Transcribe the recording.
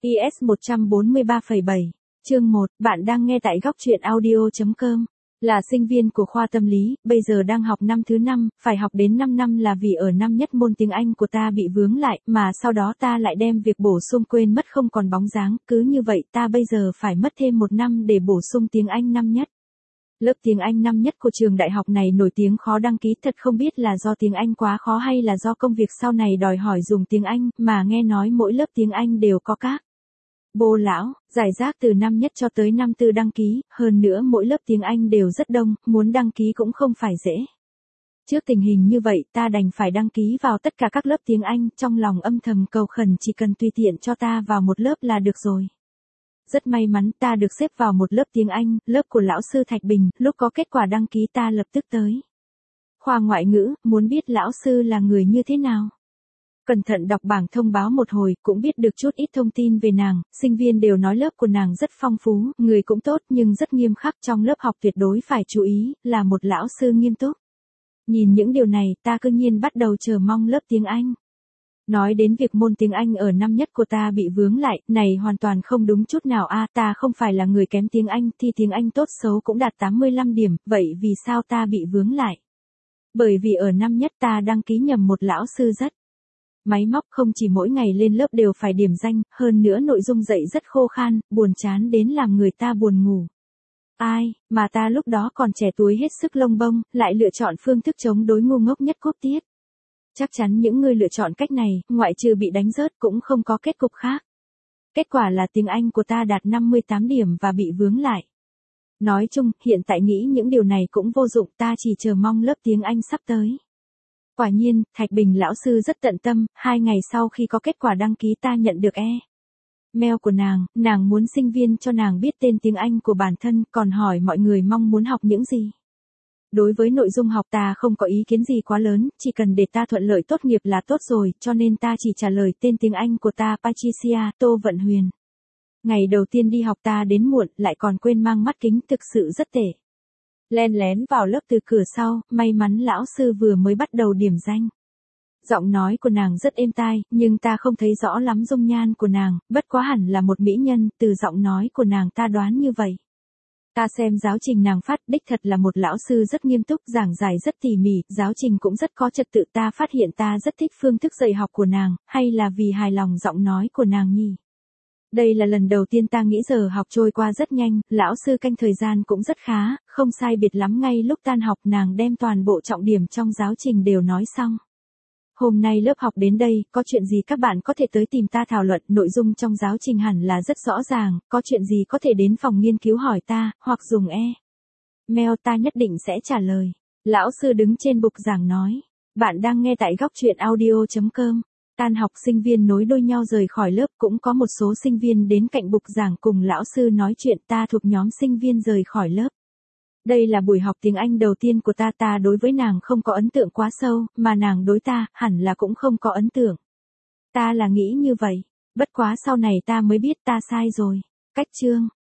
IS 143,7, chương 1, bạn đang nghe tại góc truyện audio.com. Là sinh viên của khoa tâm lý, bây giờ đang học năm thứ 5, phải học đến 5 năm là vì ở năm nhất môn tiếng Anh của ta bị vướng lại, mà sau đó ta lại đem việc bổ sung quên mất không còn bóng dáng, cứ như vậy ta bây giờ phải mất thêm 1 năm để bổ sung tiếng Anh năm nhất. Lớp tiếng Anh năm nhất của trường đại học này nổi tiếng khó đăng ký, thật không biết là do tiếng Anh quá khó hay là do công việc sau này đòi hỏi dùng tiếng Anh, mà nghe nói mỗi lớp tiếng Anh đều có các bô lão, giải rác từ năm nhất cho tới năm tư đăng ký, hơn nữa mỗi lớp tiếng Anh đều rất đông, muốn đăng ký cũng không phải dễ. Trước tình hình như vậy ta đành phải đăng ký vào tất cả các lớp tiếng Anh, trong lòng âm thầm cầu khẩn chỉ cần tùy tiện cho ta vào một lớp là được rồi. Rất may mắn ta được xếp vào một lớp tiếng Anh, lớp của lão sư Thạch Bình, lúc có kết quả đăng ký ta lập tức tới khoa ngoại ngữ, muốn biết lão sư là người như thế nào. Cẩn thận đọc bảng thông báo một hồi, cũng biết được chút ít thông tin về nàng, sinh viên đều nói lớp của nàng rất phong phú, người cũng tốt nhưng rất nghiêm khắc, trong lớp học tuyệt đối phải chú ý, là một lão sư nghiêm túc. Nhìn những điều này, ta cứ nhiên bắt đầu chờ mong lớp tiếng Anh. Nói đến việc môn tiếng Anh ở năm nhất của ta bị vướng lại, này hoàn toàn không đúng chút nào ta không phải là người kém tiếng Anh, thi tiếng Anh tốt xấu cũng đạt 85 điểm, vậy vì sao ta bị vướng lại? Bởi vì ở năm nhất ta đăng ký nhầm một lão sư rất máy móc, không chỉ mỗi ngày lên lớp đều phải điểm danh, hơn nữa nội dung dạy rất khô khan, buồn chán đến làm người ta buồn ngủ. Ai, mà ta lúc đó còn trẻ tuổi hết sức lông bông, lại lựa chọn phương thức chống đối ngu ngốc nhất cúp tiết. Chắc chắn những người lựa chọn cách này, ngoại trừ bị đánh rớt cũng không có kết cục khác. Kết quả là tiếng Anh của ta đạt 58 điểm và bị vướng lại. Nói chung, hiện tại nghĩ những điều này cũng vô dụng, ta chỉ chờ mong lớp tiếng Anh sắp tới. Quả nhiên, Thạch Bình lão sư rất tận tâm, 2 ngày sau khi có kết quả đăng ký ta nhận được mail của nàng muốn sinh viên cho nàng biết tên tiếng Anh của bản thân, còn hỏi mọi người mong muốn học những gì. Đối với nội dung học ta không có ý kiến gì quá lớn, chỉ cần để ta thuận lợi tốt nghiệp là tốt rồi, cho nên ta chỉ trả lời tên tiếng Anh của ta Patricia, Tô Vận Huyền. Ngày đầu tiên đi học ta đến muộn, lại còn quên mang mắt kính, thực sự rất tệ. Len lén vào lớp từ cửa sau, may mắn lão sư vừa mới bắt đầu điểm danh. Giọng nói của nàng rất êm tai, nhưng ta không thấy rõ lắm dung nhan của nàng, bất quá hẳn là một mỹ nhân, từ giọng nói của nàng ta đoán như vậy. Ta xem giáo trình nàng phát, đích thật là một lão sư rất nghiêm túc, giảng giải rất tỉ mỉ, giáo trình cũng rất có trật tự, ta phát hiện ta rất thích phương thức dạy học của nàng, hay là vì hài lòng giọng nói của nàng nhỉ? Đây là lần đầu tiên ta nghĩ giờ học trôi qua rất nhanh, lão sư canh thời gian cũng rất khá, không sai biệt lắm, ngay lúc tan học nàng đem toàn bộ trọng điểm trong giáo trình đều nói xong. Hôm nay lớp học đến đây, có chuyện gì các bạn có thể tới tìm ta thảo luận, nội dung trong giáo trình hẳn là rất rõ ràng, có chuyện gì có thể đến phòng nghiên cứu hỏi ta, hoặc dùng mail ta nhất định sẽ trả lời. Lão sư đứng trên bục giảng nói, bạn đang nghe tại góc truyện audio.com. Tan học sinh viên nối đuôi nhau rời khỏi lớp, cũng có một số sinh viên đến cạnh bục giảng cùng lão sư nói chuyện, ta thuộc nhóm sinh viên rời khỏi lớp. Đây là buổi học tiếng Anh đầu tiên của ta đối với nàng không có ấn tượng quá sâu, mà nàng đối ta, hẳn là cũng không có ấn tượng. Ta là nghĩ như vậy, bất quá sau này ta mới biết ta sai rồi. Cách chương